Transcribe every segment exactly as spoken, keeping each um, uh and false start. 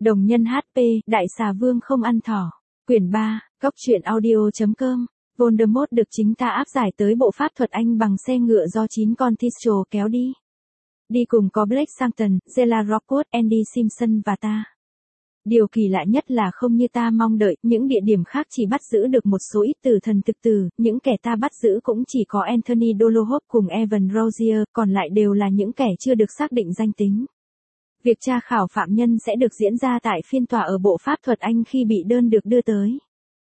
Đồng nhân hát pê, Đại xà vương không ăn thỏ. Quyển ba, Góc truyện audio.com. Voldemort được chính ta áp giải tới bộ pháp thuật Anh bằng xe ngựa do chín con Thistral kéo đi. Đi cùng có Blake Sangton, Zella Rockwood, Andy Simpson và ta. Điều kỳ lạ nhất là không như ta mong đợi, những địa điểm khác chỉ bắt giữ được một số ít tử thần thực tử, những kẻ ta bắt giữ cũng chỉ có Anthony Dolohov cùng Evan Rozier, còn lại đều là những kẻ chưa được xác định danh tính. Việc tra khảo phạm nhân sẽ được diễn ra tại phiên tòa ở bộ pháp thuật Anh khi bị đơn được đưa tới.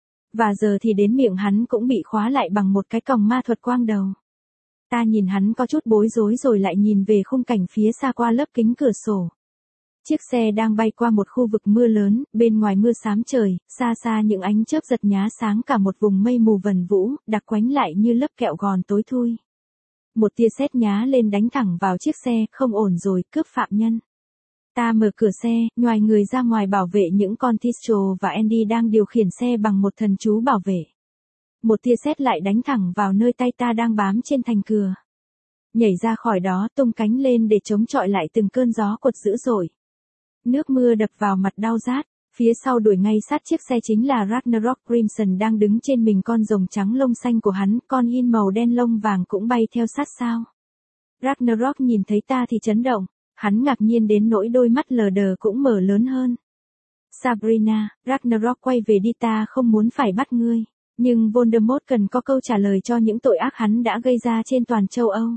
Và giờ thì đến miệng hắn cũng bị khóa lại bằng một cái còng ma thuật quang đầu. Ta nhìn hắn có chút bối rối rồi lại nhìn về khung cảnh phía xa qua lớp kính cửa sổ. Chiếc xe đang bay qua một khu vực mưa lớn, bên ngoài mưa xám trời, xa xa những ánh chớp giật nhá sáng cả một vùng mây mù vần vũ, đặc quánh lại như lớp kẹo gòn tối thui. Một tia sét nhá lên đánh thẳng vào chiếc xe, không ổn rồi, cướp phạm nhân. Ta mở cửa xe, nhoài người ra ngoài bảo vệ những con Thistral và Andy đang điều khiển xe bằng một thần chú bảo vệ. Một tia sét lại đánh thẳng vào nơi tay ta đang bám trên thành cửa. Nhảy ra khỏi đó, tung cánh lên để chống chọi lại từng cơn gió quật dữ dội. Nước mưa đập vào mặt đau rát, phía sau đuổi ngay sát chiếc xe chính là Ragnarok Crimson đang đứng trên mình con rồng trắng lông xanh của hắn, con hin màu đen lông vàng cũng bay theo sát sao. Ragnarok nhìn thấy ta thì chấn động, hắn ngạc nhiên đến nỗi đôi mắt lờ đờ cũng mở lớn hơn. Sabrina, Ragnarok quay về đi, ta không muốn phải bắt ngươi, nhưng Voldemort cần có câu trả lời cho những tội ác hắn đã gây ra trên toàn châu Âu.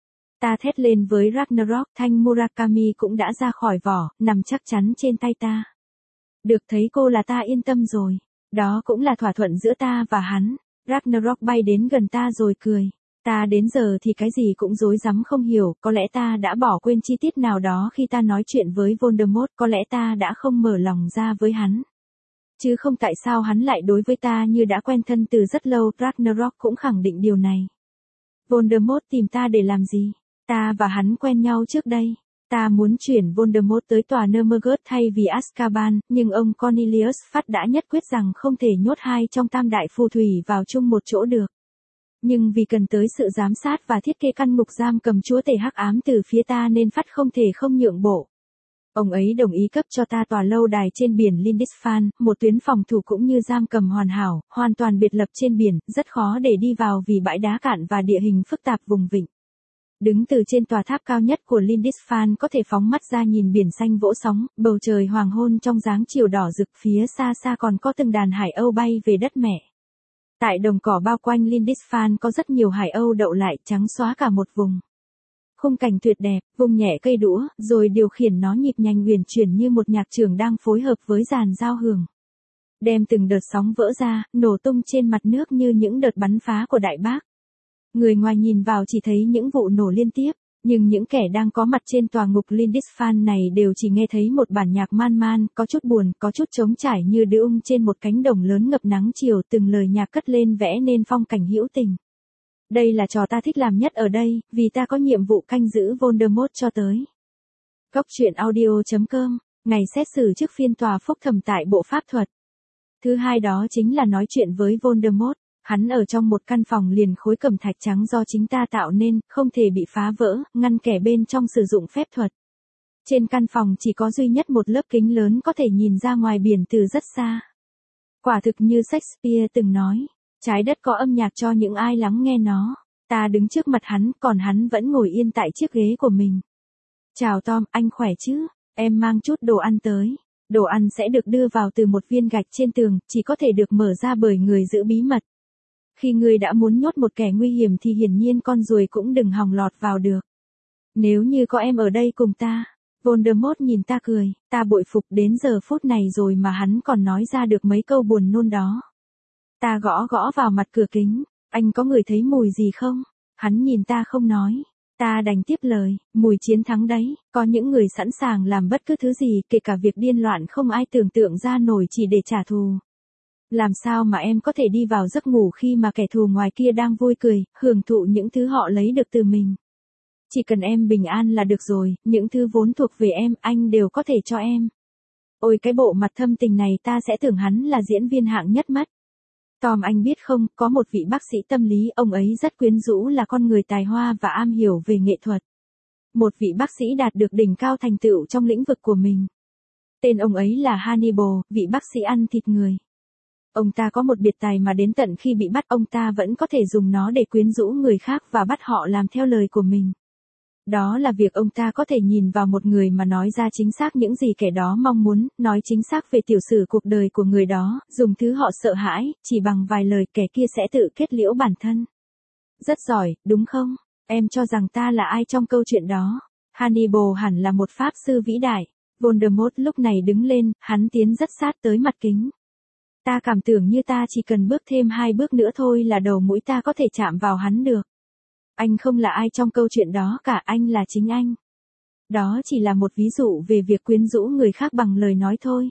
Ta thét lên với Ragnarok, thanh Murakami cũng đã ra khỏi vỏ, nằm chắc chắn trên tay ta. Được thấy cô là ta yên tâm rồi. Đó cũng là thỏa thuận giữa ta và hắn. Ragnarok bay đến gần ta rồi cười. Ta đến giờ thì cái gì cũng rối rắm không hiểu, có lẽ ta đã bỏ quên chi tiết nào đó khi ta nói chuyện với Voldemort, có lẽ ta đã không mở lòng ra với hắn. Chứ không tại sao hắn lại đối với ta như đã quen thân từ rất lâu, Ragnarok cũng khẳng định điều này. Voldemort tìm ta để làm gì? Ta và hắn quen nhau trước đây. Ta muốn chuyển Voldemort tới tòa Nurmagard thay vì Azkaban, nhưng ông Cornelius Fudge đã nhất quyết rằng không thể nhốt hai trong tam đại phù thủy vào chung một chỗ được. Nhưng vì cần tới sự giám sát và thiết kế căn ngục giam cầm chúa tể hắc ám từ phía ta nên Fudge không thể không nhượng bộ. Ông ấy đồng ý cấp cho ta tòa lâu đài trên biển Lindisfarne, một tuyến phòng thủ cũng như giam cầm hoàn hảo, hoàn toàn biệt lập trên biển, rất khó để đi vào vì bãi đá cạn và địa hình phức tạp vùng vịnh. Đứng từ trên tòa tháp cao nhất của Lindisfarne có thể phóng mắt ra nhìn biển xanh vỗ sóng, bầu trời hoàng hôn trong dáng chiều đỏ rực, phía xa xa còn có từng đàn hải âu bay về đất mẹ. Tại đồng cỏ bao quanh Lindisfarne có rất nhiều hải âu đậu lại, trắng xóa cả một vùng. Khung cảnh tuyệt đẹp, vùng nhẹ cây đũa, rồi điều khiển nó nhịp nhanh uyển chuyển như một nhạc trưởng đang phối hợp với dàn giao hưởng. Đem từng đợt sóng vỡ ra, nổ tung trên mặt nước như những đợt bắn phá của Đại Bác. Người ngoài nhìn vào chỉ thấy những vụ nổ liên tiếp, nhưng những kẻ đang có mặt trên tòa ngục Lindisfarne này đều chỉ nghe thấy một bản nhạc man man, có chút buồn, có chút trống trải như đứa ung trên một cánh đồng lớn ngập nắng chiều, từng lời nhạc cất lên vẽ nên phong cảnh hữu tình. Đây là trò ta thích làm nhất ở đây, vì ta có nhiệm vụ canh giữ Voldemort cho tới. Góc truyện audio.com, ngày xét xử trước phiên tòa phúc thẩm tại bộ pháp thuật. Thứ hai đó chính là nói chuyện với Voldemort. Hắn ở trong một căn phòng liền khối cẩm thạch trắng do chính ta tạo nên, không thể bị phá vỡ, ngăn kẻ bên trong sử dụng phép thuật. Trên căn phòng chỉ có duy nhất một lớp kính lớn có thể nhìn ra ngoài biển từ rất xa. Quả thực như Shakespeare từng nói, trái đất có âm nhạc cho những ai lắng nghe nó. Ta đứng trước mặt hắn, còn hắn vẫn ngồi yên tại chiếc ghế của mình. Chào Tom, anh khỏe chứ? Em mang chút đồ ăn tới. Đồ ăn sẽ được đưa vào từ một viên gạch trên tường, chỉ có thể được mở ra bởi người giữ bí mật. Khi ngươi đã muốn nhốt một kẻ nguy hiểm thì hiển nhiên con ruồi cũng đừng hòng lọt vào được. Nếu như có em ở đây cùng ta. Voldemort nhìn ta cười, ta bội phục đến giờ phút này rồi mà hắn còn nói ra được mấy câu buồn nôn đó. Ta gõ gõ vào mặt cửa kính, anh có ngửi thấy mùi gì không? Hắn nhìn ta không nói. Ta đành tiếp lời, mùi chiến thắng đấy, có những người sẵn sàng làm bất cứ thứ gì, kể cả việc điên loạn không ai tưởng tượng ra nổi chỉ để trả thù. Làm sao mà em có thể đi vào giấc ngủ khi mà kẻ thù ngoài kia đang vui cười, hưởng thụ những thứ họ lấy được từ mình. Chỉ cần em bình an là được rồi, những thứ vốn thuộc về em, anh đều có thể cho em. Ôi cái bộ mặt thâm tình này ta sẽ tưởng hắn là diễn viên hạng nhất mất. Tom anh biết không, có một vị bác sĩ tâm lý, ông ấy rất quyến rũ, là con người tài hoa và am hiểu về nghệ thuật. Một vị bác sĩ đạt được đỉnh cao thành tựu trong lĩnh vực của mình. Tên ông ấy là Hannibal, vị bác sĩ ăn thịt người. Ông ta có một biệt tài mà đến tận khi bị bắt ông ta vẫn có thể dùng nó để quyến rũ người khác và bắt họ làm theo lời của mình. Đó là việc ông ta có thể nhìn vào một người mà nói ra chính xác những gì kẻ đó mong muốn, nói chính xác về tiểu sử cuộc đời của người đó, dùng thứ họ sợ hãi, chỉ bằng vài lời kẻ kia sẽ tự kết liễu bản thân. Rất giỏi, đúng không? Em cho rằng ta là ai trong câu chuyện đó? Hannibal hẳn là một pháp sư vĩ đại. Voldemort lúc này đứng lên, hắn tiến rất sát tới mặt kính. Ta cảm tưởng như ta chỉ cần bước thêm hai bước nữa thôi là đầu mũi ta có thể chạm vào hắn được. Anh không là ai trong câu chuyện đó cả, anh là chính anh. Đó chỉ là một ví dụ về việc quyến rũ người khác bằng lời nói thôi.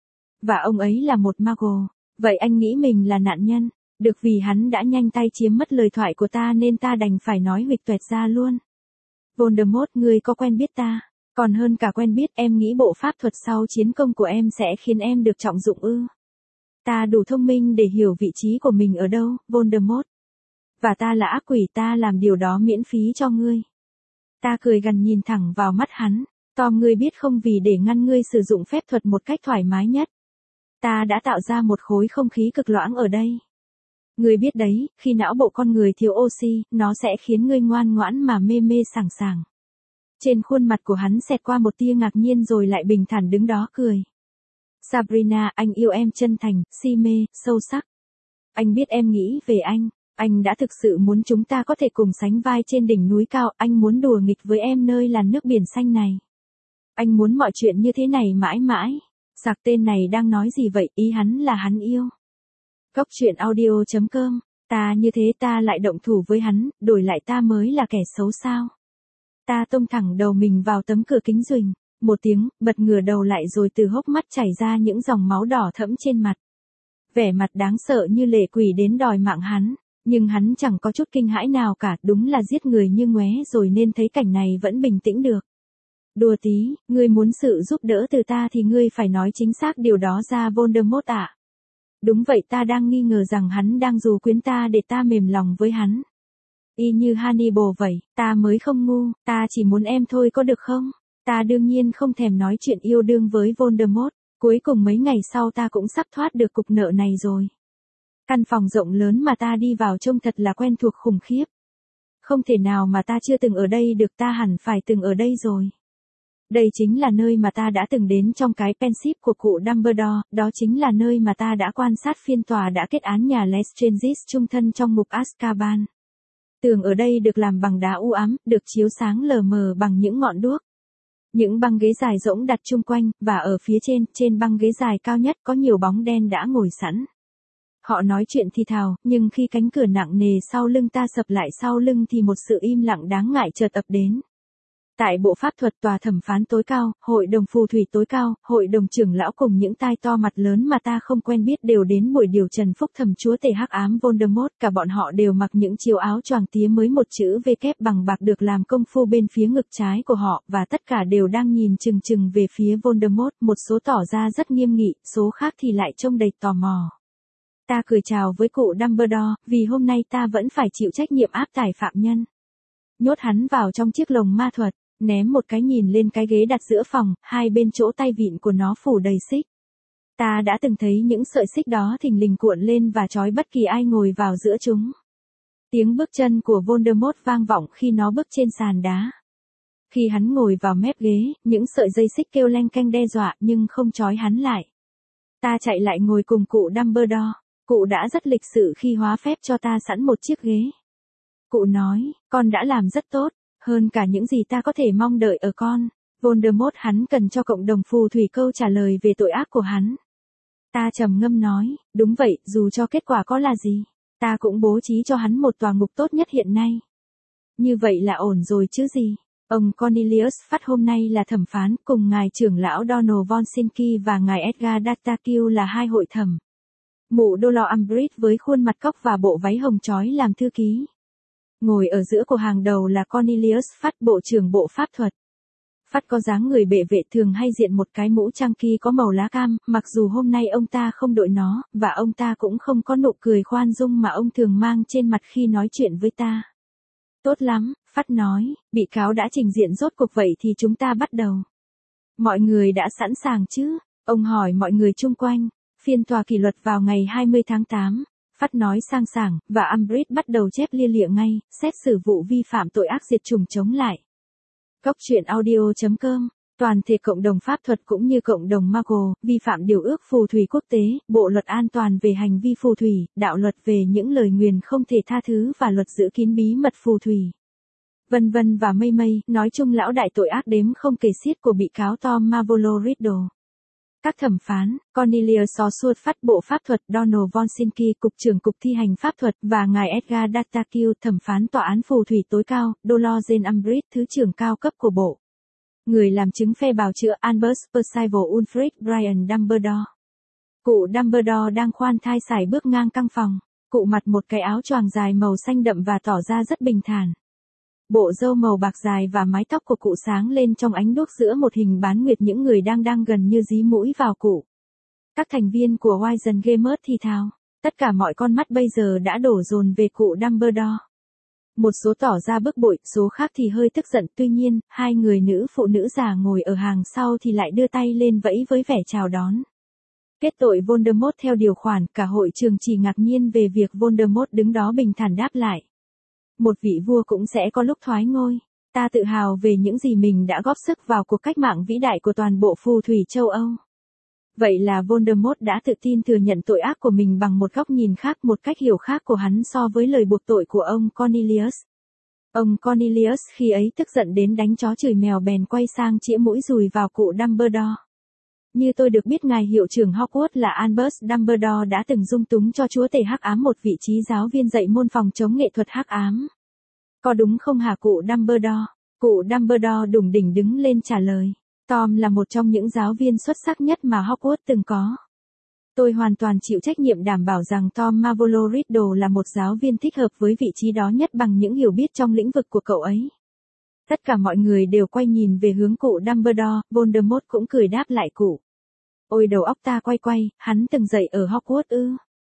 Và ông ấy là một mago, vậy anh nghĩ mình là nạn nhân, được vì hắn đã nhanh tay chiếm mất lời thoại của ta nên ta đành phải nói huỵch toẹt ra luôn. Voldemort, ngươi có quen biết ta? Còn hơn cả quen biết, em nghĩ bộ pháp thuật sau chiến công của em sẽ khiến em được trọng dụng ư? Ta đủ thông minh để hiểu vị trí của mình ở đâu, Voldemort. Và ta là ác quỷ, ta làm điều đó miễn phí cho ngươi. Ta cười gằn nhìn thẳng vào mắt hắn. Tom, ngươi biết không, vì để ngăn ngươi sử dụng phép thuật một cách thoải mái nhất, ta đã tạo ra một khối không khí cực loãng ở đây. Ngươi biết đấy, khi não bộ con người thiếu oxy, nó sẽ khiến ngươi ngoan ngoãn mà mê mê sảng sảng. Trên khuôn mặt của hắn xẹt qua một tia ngạc nhiên rồi lại bình thản đứng đó cười. Sabrina, anh yêu em chân thành, si mê, sâu sắc. Anh biết em nghĩ về anh. Anh đã thực sự muốn chúng ta có thể cùng sánh vai trên đỉnh núi cao. Anh muốn đùa nghịch với em nơi làn nước biển xanh này. Anh muốn mọi chuyện như thế này mãi mãi. Sạc tên này đang nói gì vậy? Ý hắn là hắn yêu. Cốc truyện audio chấm com. Ta như thế ta lại động thủ với hắn, đổi lại ta mới là kẻ xấu sao? Ta tông thẳng đầu mình vào tấm cửa kính ruỳnh. Một tiếng, bật ngửa đầu lại rồi từ hốc mắt chảy ra những dòng máu đỏ thẫm trên mặt. Vẻ mặt đáng sợ như lệ quỷ đến đòi mạng hắn. Nhưng hắn chẳng có chút kinh hãi nào cả, đúng là giết người như ngoé rồi nên thấy cảnh này vẫn bình tĩnh được. Đùa tí, ngươi muốn sự giúp đỡ từ ta thì ngươi phải nói chính xác điều đó ra, Voldemort ạ. À. Đúng vậy, ta đang nghi ngờ rằng hắn đang dụ quyến ta để ta mềm lòng với hắn. Y như Hannibal vậy, ta mới không ngu, ta chỉ muốn em thôi có được không? Ta đương nhiên không thèm nói chuyện yêu đương với Voldemort, cuối cùng mấy ngày sau ta cũng sắp thoát được cục nợ này rồi. Căn phòng rộng lớn mà ta đi vào trông thật là quen thuộc khủng khiếp. Không thể nào mà ta chưa từng ở đây được, ta hẳn phải từng ở đây rồi. Đây chính là nơi mà ta đã từng đến trong cái Pensieve của cụ Dumbledore, đó chính là nơi mà ta đã quan sát phiên tòa đã kết án nhà Lestrange chung thân trong ngục Azkaban. Tường ở đây được làm bằng đá u ám, được chiếu sáng lờ mờ bằng những ngọn đuốc. Những băng ghế dài rỗng đặt chung quanh, và ở phía trên, trên băng ghế dài cao nhất có nhiều bóng đen đã ngồi sẵn. Họ nói chuyện thì thào, nhưng khi cánh cửa nặng nề sau lưng ta sập lại sau lưng thì một sự im lặng đáng ngại chợt ập đến. Tại bộ pháp thuật, tòa thẩm phán tối cao, hội đồng phù thủy tối cao, hội đồng trưởng lão cùng những tai to mặt lớn mà ta không quen biết đều đến buổi điều trần phúc thẩm chúa tể hắc ám Voldemort. Cả bọn họ đều mặc những chiếc áo choàng tía mới, một chữ V kép bằng bạc được làm công phu bên phía ngực trái của họ, và tất cả đều đang nhìn chừng chừng về phía Voldemort. Một số tỏ ra rất nghiêm nghị, số khác thì lại trông đầy tò mò. Ta cười chào với cụ Dumbledore, vì hôm nay ta vẫn phải chịu trách nhiệm áp tải phạm nhân. Nhốt hắn vào trong chiếc lồng ma thuật, ném một cái nhìn lên cái ghế đặt giữa phòng, hai bên chỗ tay vịn của nó phủ đầy xích. Ta đã từng thấy những sợi xích đó thình lình cuộn lên và trói bất kỳ ai ngồi vào giữa chúng. Tiếng bước chân của Voldemort vang vọng khi nó bước trên sàn đá. Khi hắn ngồi vào mép ghế, những sợi dây xích kêu leng keng đe dọa nhưng không trói hắn lại. Ta chạy lại ngồi cùng cụ Dumbledore. Cụ đã rất lịch sự khi hóa phép cho ta sẵn một chiếc ghế. Cụ nói, con đã làm rất tốt, hơn cả những gì ta có thể mong đợi ở con. Voldemort, hắn cần cho cộng đồng phù thủy câu trả lời về tội ác của hắn. Ta trầm ngâm nói, đúng vậy, dù cho kết quả có là gì, ta cũng bố trí cho hắn một tòa ngục tốt nhất hiện nay. Như vậy là ổn rồi chứ gì. Ông Cornelius Fudge hôm nay là thẩm phán, cùng ngài trưởng lão Donald von Sinki và ngài Edgar Datakill là hai hội thẩm. Mụ Dolores Umbridge với khuôn mặt cóc và bộ váy hồng chói làm thư ký. Ngồi ở giữa của hàng đầu là Cornelius Fudge, bộ trưởng bộ pháp thuật. Fudge có dáng người bệ vệ, thường hay diện một cái mũ chăng kỳ có màu lá cam, mặc dù hôm nay ông ta không đội nó, và ông ta cũng không có nụ cười khoan dung mà ông thường mang trên mặt khi nói chuyện với ta. Tốt lắm, Fudge nói, bị cáo đã trình diện rốt cuộc, vậy thì chúng ta bắt đầu. Mọi người đã sẵn sàng chứ? Ông hỏi mọi người chung quanh. Phiên tòa kỷ luật vào ngày hai mươi tháng tám. Phát nói sang sảng, và Umbridge bắt đầu chép lia lịa ngay, xét xử vụ vi phạm tội ác diệt chủng chống lại. Góc truyện audio chấm com. Toàn thể cộng đồng pháp thuật cũng như cộng đồng Muggle, vi phạm điều ước phù thủy quốc tế, bộ luật an toàn về hành vi phù thủy, đạo luật về những lời nguyền không thể tha thứ và luật giữ kín bí mật phù thủy. Vân vân và mây mây, nói chung lão đại tội ác đếm không kể xiết của bị cáo Tom Marvolo Riddle. Các thẩm phán, Cornelius Oswald phát bộ pháp thuật, Donald Vonsinki, cục trưởng cục thi hành pháp thuật, và ngài Edgar Dattakill, thẩm phán tòa án phù thủy tối cao, Dolores Jane Umbridge, thứ trưởng cao cấp của bộ. Người làm chứng phe bào chữa Albus Percival Ulfric Brian Dumbledore. Cụ Dumbledore đang khoan thai sải bước ngang căn phòng. Cụ mặc một cái áo choàng dài màu xanh đậm và tỏ ra rất bình thản. Bộ râu màu bạc dài và mái tóc của cụ sáng lên trong ánh đuốc giữa một hình bán nguyệt, những người đang đang gần như dí mũi vào cụ. Các thành viên của Wiseman Gamers thì thào. Tất cả mọi con mắt bây giờ đã đổ dồn về cụ Dumbledore. Một số tỏ ra bức bội, số khác thì hơi tức giận, tuy nhiên, hai người nữ phụ nữ già ngồi ở hàng sau thì lại đưa tay lên vẫy với vẻ chào đón. Kết tội Voldemort theo điều khoản, cả hội trường chỉ ngạc nhiên về việc Voldemort đứng đó bình thản đáp lại. Một vị vua cũng sẽ có lúc thoái ngôi. Ta tự hào về những gì mình đã góp sức vào cuộc cách mạng vĩ đại của toàn bộ phù thủy châu Âu. Vậy là Voldemort đã tự tin thừa nhận tội ác của mình bằng một góc nhìn khác, một cách hiểu khác của hắn so với lời buộc tội của ông Cornelius. Ông Cornelius khi ấy tức giận đến đánh chó chửi mèo bèn quay sang chĩa mũi dùi vào cụ Dumbledore. Như tôi được biết ngài hiệu trưởng Hogwarts là Albus Dumbledore đã từng dung túng cho chúa tể hắc ám một vị trí giáo viên dạy môn phòng chống nghệ thuật hắc ám. Có đúng không hả cụ Dumbledore? Cụ Dumbledore đủng đỉnh đứng lên trả lời. Tom là một trong những giáo viên xuất sắc nhất mà Hogwarts từng có. Tôi hoàn toàn chịu trách nhiệm đảm bảo rằng Tom Marvolo Riddle là một giáo viên thích hợp với vị trí đó nhất bằng những hiểu biết trong lĩnh vực của cậu ấy. Tất cả mọi người đều quay nhìn về hướng cụ Dumbledore, Voldemort cũng cười đáp lại cụ. Ôi đầu óc ta quay quay, hắn từng dạy ở Hogwarts ư?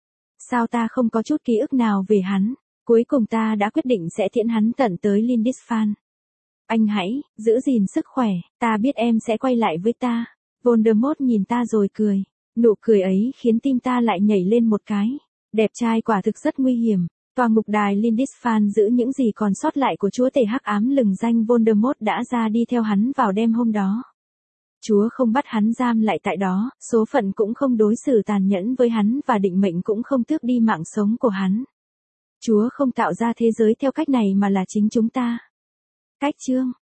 Sao ta không có chút ký ức nào về hắn? Cuối cùng ta đã quyết định sẽ tiễn hắn tận tới Lindisfarne. Anh hãy, giữ gìn sức khỏe, ta biết em sẽ quay lại với ta. Voldemort nhìn ta rồi cười. Nụ cười ấy khiến tim ta lại nhảy lên một cái. Đẹp trai quả thực rất nguy hiểm. Tòa ngục đài Lindisfarne giữ những gì còn sót lại của chúa tể hắc ám lừng danh Voldemort đã ra đi theo hắn vào đêm hôm đó. Chúa không bắt hắn giam lại tại đó, số phận cũng không đối xử tàn nhẫn với hắn và định mệnh cũng không tước đi mạng sống của hắn. Chúa không tạo ra thế giới theo cách này mà là chính chúng ta. Cách chương